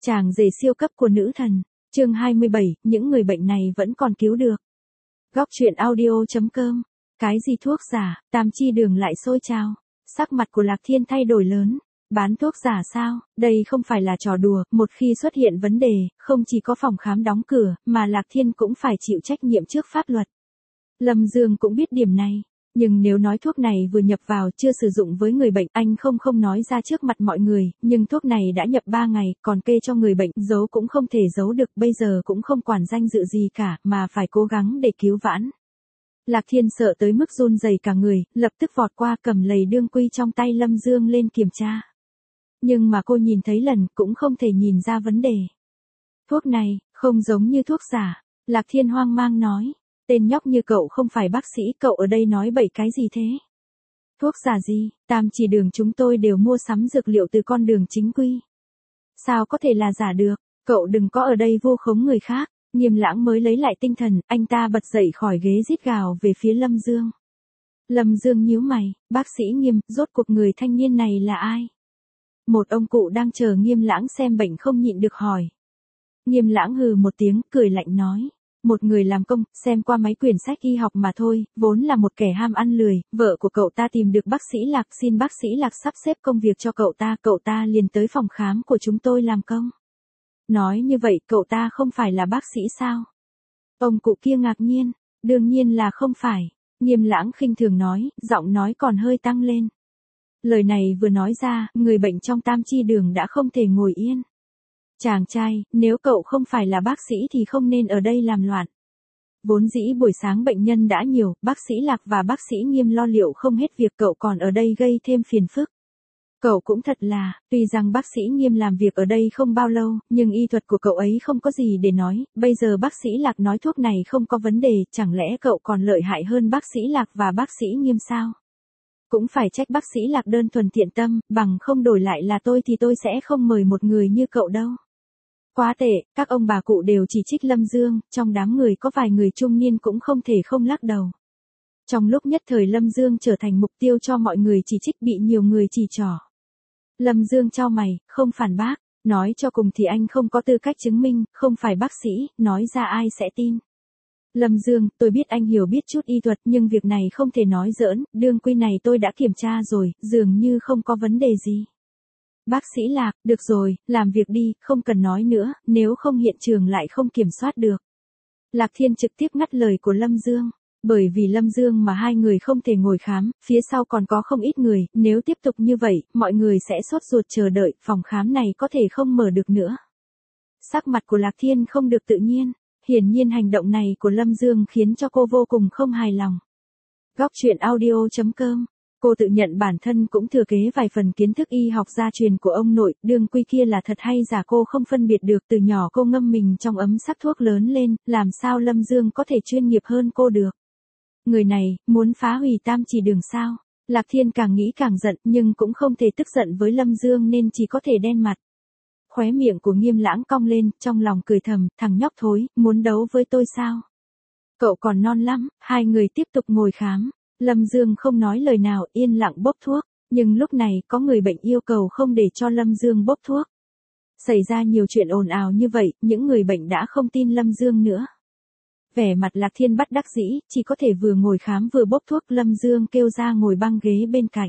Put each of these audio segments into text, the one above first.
Chàng rể siêu cấp của nữ thần. Chương 27, những người bệnh này vẫn còn cứu được. Góc truyện audio.com. Cái gì thuốc giả, Tam Chi Đường lại sôi trào. Sắc mặt của Lạc Thiên thay đổi lớn. Bán thuốc giả sao? Đây không phải là trò đùa, một khi xuất hiện vấn đề, không chỉ có phòng khám đóng cửa, mà Lạc Thiên cũng phải chịu trách nhiệm trước pháp luật. Lâm Dương cũng biết điểm này. Nhưng nếu nói thuốc này vừa nhập vào chưa sử dụng với người bệnh, anh không nói ra trước mặt mọi người, nhưng thuốc này đã nhập 3 ngày, còn kê cho người bệnh, giấu cũng không thể giấu được, bây giờ cũng không quản danh dự gì cả, mà phải cố gắng để cứu vãn. Lạc Thiên sợ tới mức run rẩy cả người, lập tức vọt qua cầm lầy đương quy trong tay Lâm Dương lên kiểm tra. Nhưng mà cô nhìn thấy lần, cũng không thể nhìn ra vấn đề. Thuốc này, không giống như thuốc giả. Lạc Thiên hoang mang nói. Tên nhóc như cậu không phải bác sĩ, cậu ở đây nói bậy cái gì thế? Thuốc giả gì? Tam Chỉ Đường chúng tôi đều mua sắm dược liệu từ con đường chính quy. Sao có thể là giả được? Cậu đừng có ở đây vu khống người khác. Nghiêm Lãng mới lấy lại tinh thần, anh ta bật dậy khỏi ghế rít gào về phía Lâm Dương. Lâm Dương nhíu mày, bác sĩ Nghiêm, rốt cuộc người thanh niên này là ai? Một ông cụ đang chờ Nghiêm Lãng xem bệnh không nhịn được hỏi. Nghiêm Lãng hừ một tiếng, cười lạnh nói. Một người làm công, xem qua mấy quyển sách y học mà thôi, vốn là một kẻ ham ăn lười, vợ của cậu ta tìm được bác sĩ Lạc, xin bác sĩ Lạc sắp xếp công việc cho cậu ta liền tới phòng khám của chúng tôi làm công. Nói như vậy, cậu ta không phải là bác sĩ sao? Ông cụ kia ngạc nhiên, đương nhiên là không phải. Nghiêm Lãng khinh thường nói, giọng nói còn hơi tăng lên. Lời này vừa nói ra, người bệnh trong Tam Chi Đường đã không thể ngồi yên. Chàng trai, nếu cậu không phải là bác sĩ thì không nên ở đây làm loạn. Vốn dĩ buổi sáng bệnh nhân đã nhiều, bác sĩ Lạc và bác sĩ Nghiêm lo liệu không hết việc, cậu còn ở đây gây thêm phiền phức. Cậu cũng thật là, tuy rằng bác sĩ Nghiêm làm việc ở đây không bao lâu, nhưng y thuật của cậu ấy không có gì để nói, bây giờ bác sĩ Lạc nói thuốc này không có vấn đề, chẳng lẽ cậu còn lợi hại hơn bác sĩ Lạc và bác sĩ Nghiêm sao? Cũng phải trách bác sĩ Lạc đơn thuần thiện tâm, bằng không đổi lại là tôi thì tôi sẽ không mời một người như cậu đâu. Quá tệ, các ông bà cụ đều chỉ trích Lâm Dương, trong đám người có vài người trung niên cũng không thể không lắc đầu. Trong lúc nhất thời Lâm Dương trở thành mục tiêu cho mọi người chỉ trích, bị nhiều người chỉ trỏ. Lâm Dương chau mày, không phản bác, nói cho cùng thì anh không có tư cách chứng minh, không phải bác sĩ, nói ra ai sẽ tin. Lâm Dương, tôi biết anh hiểu biết chút y thuật nhưng việc này không thể nói giỡn, đương quy này tôi đã kiểm tra rồi, dường như không có vấn đề gì. Bác sĩ Lạc, được rồi, làm việc đi, không cần nói nữa, nếu không hiện trường lại không kiểm soát được. Lạc Thiên trực tiếp ngắt lời của Lâm Dương. Bởi vì Lâm Dương mà hai người không thể ngồi khám, phía sau còn có không ít người, nếu tiếp tục như vậy, mọi người sẽ sốt ruột chờ đợi, phòng khám này có thể không mở được nữa. Sắc mặt của Lạc Thiên không được tự nhiên, hiển nhiên hành động này của Lâm Dương khiến cho cô vô cùng không hài lòng. Góc truyện audio.com. Cô tự nhận bản thân cũng thừa kế vài phần kiến thức y học gia truyền của ông nội, đương quy kia là thật hay giả cô không phân biệt được, từ nhỏ cô ngâm mình trong ấm sắc thuốc lớn lên, làm sao Lâm Dương có thể chuyên nghiệp hơn cô được. Người này, muốn phá hủy Tam Chỉ Đường sao? Lạc Thiên càng nghĩ càng giận nhưng cũng không thể tức giận với Lâm Dương nên chỉ có thể đen mặt. Khóe miệng của Nghiêm Lãng cong lên, trong lòng cười thầm, thằng nhóc thối, muốn đấu với tôi sao? Cậu còn non lắm, hai người tiếp tục ngồi khám. Lâm Dương không nói lời nào, yên lặng bốc thuốc, nhưng lúc này có người bệnh yêu cầu không để cho Lâm Dương bốc thuốc. Xảy ra nhiều chuyện ồn ào như vậy, những người bệnh đã không tin Lâm Dương nữa. Vẻ mặt Lạc Thiên bất đắc dĩ, chỉ có thể vừa ngồi khám vừa bốc thuốc, Lâm Dương kêu ra ngồi băng ghế bên cạnh.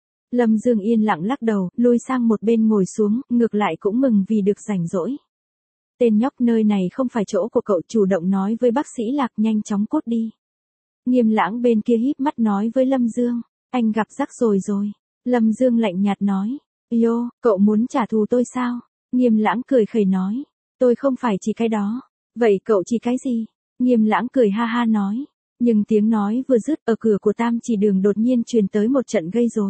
Lâm Dương yên lặng lắc đầu, lui sang một bên ngồi xuống, ngược lại cũng mừng vì được rảnh rỗi. Tên nhóc, nơi này không phải chỗ của cậu, chủ động nói với bác sĩ Lạc, nhanh chóng cút đi. Nghiêm Lãng bên kia híp mắt nói với Lâm Dương, anh gặp rắc rồi. Lâm Dương lạnh nhạt nói, yo, cậu muốn trả thù tôi sao? Nghiêm Lãng cười khẩy nói, tôi không phải chỉ cái đó. Vậy cậu chỉ cái gì? Nghiêm Lãng cười ha ha nói, nhưng tiếng nói vừa dứt, ở cửa của Tam Chỉ Đường đột nhiên truyền tới một trận gây rối.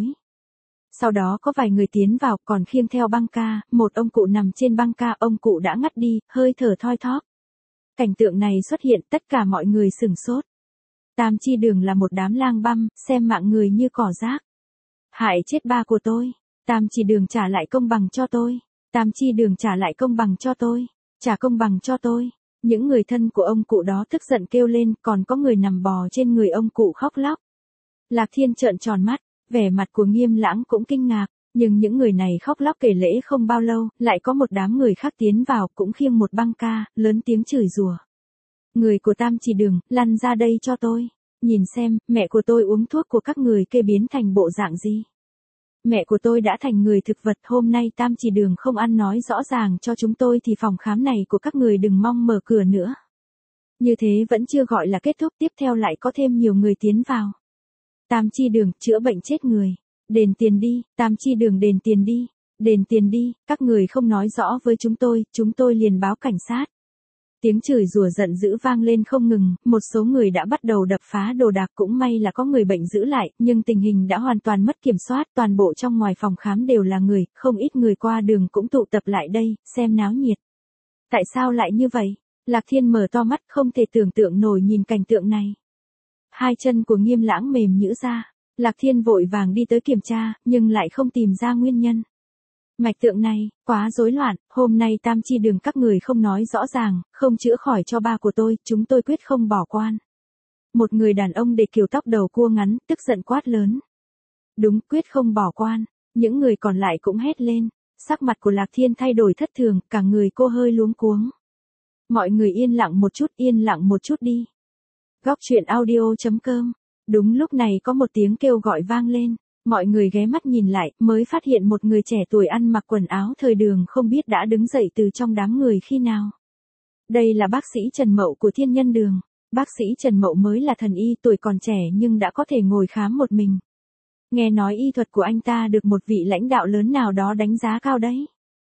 Sau đó có vài người tiến vào, còn khiêng theo băng ca, một ông cụ nằm trên băng ca, ông cụ đã ngắt đi, hơi thở thoi thóp. Cảnh tượng này xuất hiện, tất cả mọi người sửng sốt. Tam Chi Đường là một đám lang băm, xem mạng người như cỏ rác. Hại chết ba của tôi. Tam Chi Đường trả lại công bằng cho tôi. Tam Chi Đường trả lại công bằng cho tôi. Trả công bằng cho tôi. Những người thân của ông cụ đó tức giận kêu lên, còn có người nằm bò trên người ông cụ khóc lóc. Lạc Thiên trợn tròn mắt, vẻ mặt của Nghiêm Lãng cũng kinh ngạc, Nhưng những người này khóc lóc kể lễ không bao lâu, lại có một đám người khác tiến vào cũng khiêng một băng ca, lớn tiếng chửi rủa. Người của Tam Chỉ Đường, lăn ra đây cho tôi. Nhìn xem, mẹ của tôi uống thuốc của các người kê biến thành bộ dạng gì. Mẹ của tôi đã thành người thực vật, hôm nay Tam Chỉ Đường không ăn nói rõ ràng cho chúng tôi thì phòng khám này của các người đừng mong mở cửa nữa. Như thế vẫn chưa gọi là kết thúc, tiếp theo lại có thêm nhiều người tiến vào. Tam Chi Đường, chữa bệnh chết người. Đền tiền đi, Tam Chi Đường đền tiền đi. Đền tiền đi, các người không nói rõ với chúng tôi liền báo cảnh sát. Tiếng chửi rủa giận dữ vang lên không ngừng, một số người đã bắt đầu đập phá đồ đạc, cũng may là có người bệnh giữ lại, nhưng tình hình đã hoàn toàn mất kiểm soát, toàn bộ trong ngoài phòng khám đều là người, không ít người qua đường cũng tụ tập lại đây, xem náo nhiệt. Tại sao lại như vậy? Lạc Thiên mở to mắt không thể tưởng tượng nổi nhìn cảnh tượng này. Hai chân của Nghiêm Lãng mềm nhũn ra, Lạc Thiên vội vàng đi tới kiểm tra, nhưng lại không tìm ra nguyên nhân. Mạch tượng này, quá rối loạn, hôm nay Tam Chi Đường các người không nói rõ ràng, không chữa khỏi cho ba của tôi, chúng tôi quyết không bỏ quan. Một người đàn ông để kiểu tóc đầu cua ngắn, tức giận quát lớn. Đúng, quyết không bỏ quan, những người còn lại cũng hét lên, sắc mặt của Lạc Thiên thay đổi thất thường, cả người cô hơi luống cuống. Mọi người yên lặng một chút đi. Góc truyện audio.com. Đúng lúc này có một tiếng kêu gọi vang lên. Mọi người ghé mắt nhìn lại, mới phát hiện một người trẻ tuổi ăn mặc quần áo thời đường không biết đã đứng dậy từ trong đám người khi nào. Đây là bác sĩ Trần Mậu của Thiên Nhân Đường. Bác sĩ Trần Mậu mới là thần y, tuổi còn trẻ nhưng đã có thể ngồi khám một mình. Nghe nói y thuật của anh ta được một vị lãnh đạo lớn nào đó đánh giá cao đấy.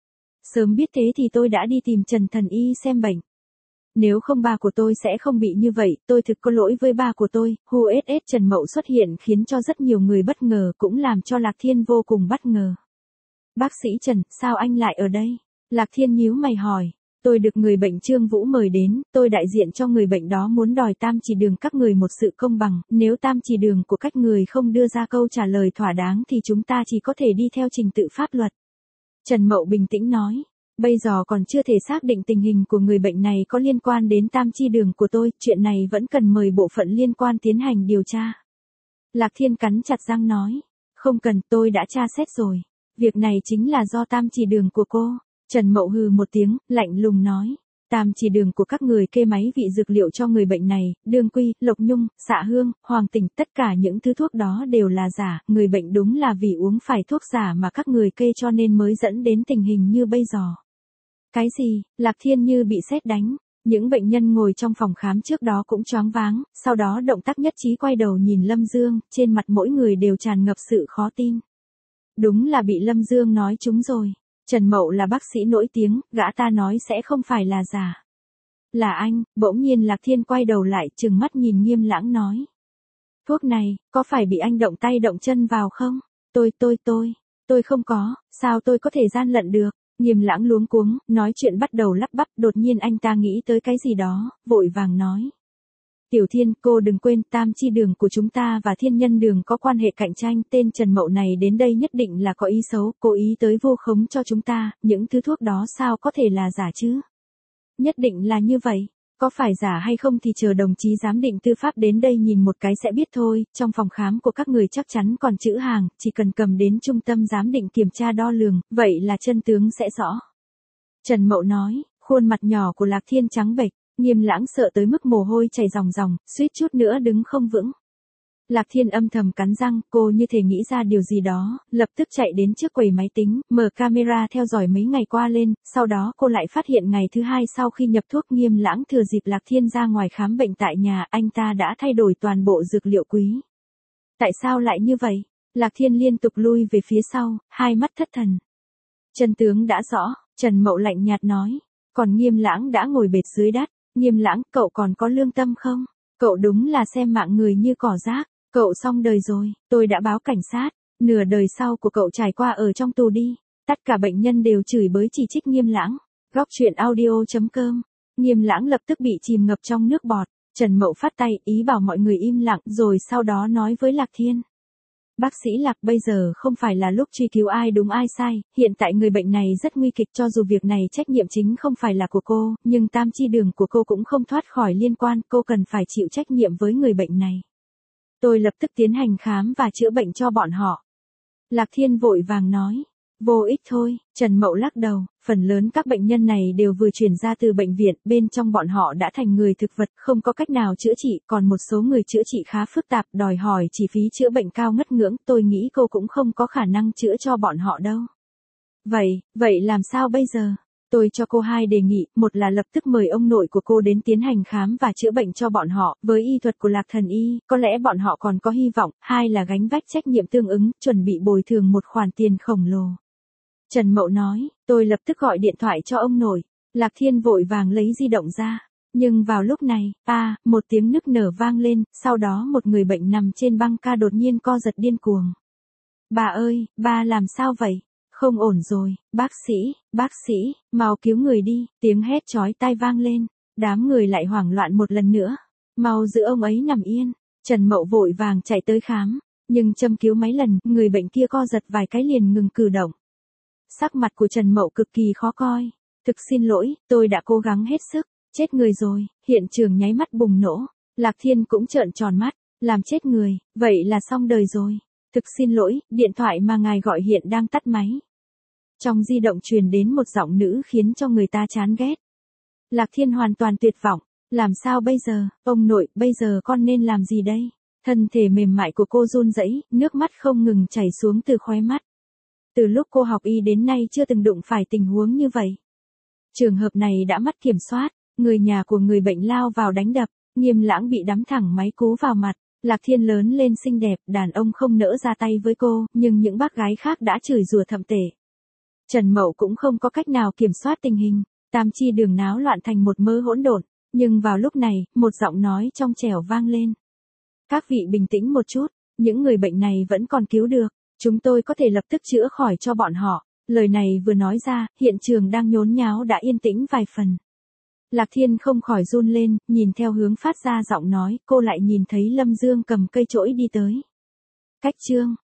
Sớm biết thế thì tôi đã đi tìm Trần thần y xem bệnh. Nếu không ba của tôi sẽ không bị như vậy, tôi thực có lỗi với ba của tôi. HUSS Trần Mậu xuất hiện khiến cho rất nhiều người bất ngờ, cũng làm cho Lạc Thiên vô cùng bất ngờ. Bác sĩ Trần, sao anh lại ở đây? Lạc Thiên nhíu mày hỏi. Tôi được người bệnh Trương Vũ mời đến, tôi đại diện cho người bệnh đó muốn đòi Tam Chỉ Đường các người một sự công bằng, nếu Tam Chỉ Đường của các người không đưa ra câu trả lời thỏa đáng thì chúng ta chỉ có thể đi theo trình tự pháp luật. Trần Mậu bình tĩnh nói. Bây giờ còn chưa thể xác định tình hình của người bệnh này có liên quan đến Tam Chi Đường của tôi, chuyện này vẫn cần mời bộ phận liên quan tiến hành điều tra. Lạc Thiên cắn chặt răng nói, không cần, tôi đã tra xét rồi. Việc này chính là do Tam Chi Đường của cô. Trần Mậu hừ một tiếng, lạnh lùng nói, Tam Chi Đường của các người kê máy vị dược liệu cho người bệnh này, đương quy, lộc nhung, xạ hương, hoàng tỉnh, tất cả những thứ thuốc đó đều là giả, người bệnh đúng là vì uống phải thuốc giả mà các người kê cho nên mới dẫn đến tình hình như bây giờ. Cái gì? Lạc Thiên như bị sét đánh. Những bệnh nhân ngồi trong phòng khám trước đó cũng choáng váng, sau đó động tác nhất trí quay đầu nhìn Lâm Dương, trên mặt mỗi người đều tràn ngập sự khó tin. Đúng là bị Lâm Dương nói trúng rồi. Trần Mậu là bác sĩ nổi tiếng, gã ta nói sẽ không phải là giả. Là anh, bỗng nhiên Lạc Thiên quay đầu lại, trừng mắt nhìn Nghiêm Lãng nói. Thuốc này, có phải bị anh động tay động chân vào không? Tôi không có, sao tôi có thể gian lận được? Nghiêm Lãng luống cuống, nói chuyện bắt đầu lắp bắp, đột nhiên anh ta nghĩ tới cái gì đó, vội vàng nói. Tiểu Thiên, cô đừng quên, Tam Chi Đường của chúng ta và Thiên Nhân Đường có quan hệ cạnh tranh, tên Trần Mậu này đến đây nhất định là có ý xấu, cố ý tới vu khống cho chúng ta, những thứ thuốc đó sao có thể là giả chứ? Nhất định là như vậy. Có phải giả hay không thì chờ đồng chí giám định tư pháp đến đây nhìn một cái sẽ biết thôi, trong phòng khám của các người chắc chắn còn trữ hàng, chỉ cần cầm đến trung tâm giám định kiểm tra đo lường, vậy là chân tướng sẽ rõ. Trần Mậu nói, khuôn mặt nhỏ của Lạc Thiên trắng bệch, Nghiêm Lãng sợ tới mức mồ hôi chảy ròng ròng, suýt chút nữa đứng không vững. Lạc Thiên âm thầm cắn răng, cô như thể nghĩ ra điều gì đó, lập tức chạy đến trước quầy máy tính, mở camera theo dõi mấy ngày qua lên, sau đó cô lại phát hiện ngày thứ hai sau khi nhập thuốc Nghiêm Lãng thừa dịp Lạc Thiên ra ngoài khám bệnh tại nhà, anh ta đã thay đổi toàn bộ dược liệu quý. Tại sao lại như vậy? Lạc Thiên liên tục lui về phía sau, hai mắt thất thần. Chân tướng đã rõ, Trần Mậu lạnh nhạt nói, còn Nghiêm Lãng đã ngồi bệt dưới đất. Nghiêm Lãng, cậu còn có lương tâm không? Cậu đúng là xem mạng người như cỏ rác. Cậu xong đời rồi, tôi đã báo cảnh sát, nửa đời sau của cậu trải qua ở trong tù đi. Tất cả bệnh nhân đều chửi bới chỉ trích Nghiêm Lãng. Góc truyện audio.com. Nghiêm Lãng lập tức bị chìm ngập trong nước bọt. Trần Mậu phát tay ý bảo mọi người im lặng rồi sau đó nói với Lạc Thiên. Bác sĩ Lạc, bây giờ không phải là lúc truy cứu ai đúng ai sai, hiện tại người bệnh này rất nguy kịch, cho dù việc này trách nhiệm chính không phải là của cô, nhưng Tam Chi Đường của cô cũng không thoát khỏi liên quan, cô cần phải chịu trách nhiệm với người bệnh này. Tôi lập tức tiến hành khám và chữa bệnh cho bọn họ. Lạc Thiên vội vàng nói. Vô ích thôi, Trần Mậu lắc đầu, phần lớn các bệnh nhân này đều vừa chuyển ra từ bệnh viện, bên trong bọn họ đã thành người thực vật, không có cách nào chữa trị, còn một số người chữa trị khá phức tạp, đòi hỏi chi phí chữa bệnh cao ngất ngưỡng, tôi nghĩ cô cũng không có khả năng chữa cho bọn họ đâu. Vậy làm sao bây giờ? Tôi cho cô hai đề nghị, một là lập tức mời ông nội của cô đến tiến hành khám và chữa bệnh cho bọn họ, với y thuật của Lạc Thần Y, có lẽ bọn họ còn có hy vọng, hai là gánh vác trách nhiệm tương ứng, chuẩn bị bồi thường một khoản tiền khổng lồ. Trần Mậu nói, tôi lập tức gọi điện thoại cho ông nội. Lạc Thiên vội vàng lấy di động ra. Nhưng vào lúc này, một tiếng nức nở vang lên, sau đó một người bệnh nằm trên băng ca đột nhiên co giật điên cuồng. Bà ơi, bà làm sao vậy? Không ổn rồi, bác sĩ, mau cứu người đi, tiếng hét chói tai vang lên. Đám người lại hoảng loạn một lần nữa. Mau giữ ông ấy nằm yên. Trần Mậu vội vàng chạy tới khám. Nhưng châm cứu mấy lần, người bệnh kia co giật vài cái liền ngừng cử động. Sắc mặt của Trần Mậu cực kỳ khó coi. Thực xin lỗi, tôi đã cố gắng hết sức. Chết người rồi, hiện trường nháy mắt bùng nổ. Lạc Thiên cũng trợn tròn mắt. Làm chết người, vậy là xong đời rồi. Thực xin lỗi, điện thoại mà ngài gọi hiện đang tắt máy. Trong di động truyền đến một giọng nữ khiến cho người ta chán ghét. Lạc Thiên hoàn toàn tuyệt vọng. Làm sao bây giờ, ông nội, bây giờ con nên làm gì đây? Thân thể mềm mại của cô run rẩy, nước mắt không ngừng chảy xuống từ khóe mắt. Từ lúc cô học y đến nay chưa từng đụng phải tình huống như vậy. Trường hợp này đã mất kiểm soát, người nhà của người bệnh lao vào đánh đập, Nghiêm Lãng bị đắm thẳng máy cú vào mặt. Lạc Thiên lớn lên xinh đẹp, đàn ông không nỡ ra tay với cô, nhưng những bác gái khác đã chửi rủa thậm tệ. Trần Mậu cũng không có cách nào kiểm soát tình hình, tam chi đường náo loạn thành một mớ hỗn độn, nhưng vào lúc này, một giọng nói trong trẻo vang lên. Các vị bình tĩnh một chút, những người bệnh này vẫn còn cứu được, chúng tôi có thể lập tức chữa khỏi cho bọn họ. Lời này vừa nói ra, hiện trường đang nhốn nháo đã yên tĩnh vài phần. Lạc Thiên không khỏi run lên, nhìn theo hướng phát ra giọng nói, cô lại nhìn thấy Lâm Dương cầm cây chổi đi tới. Cách chương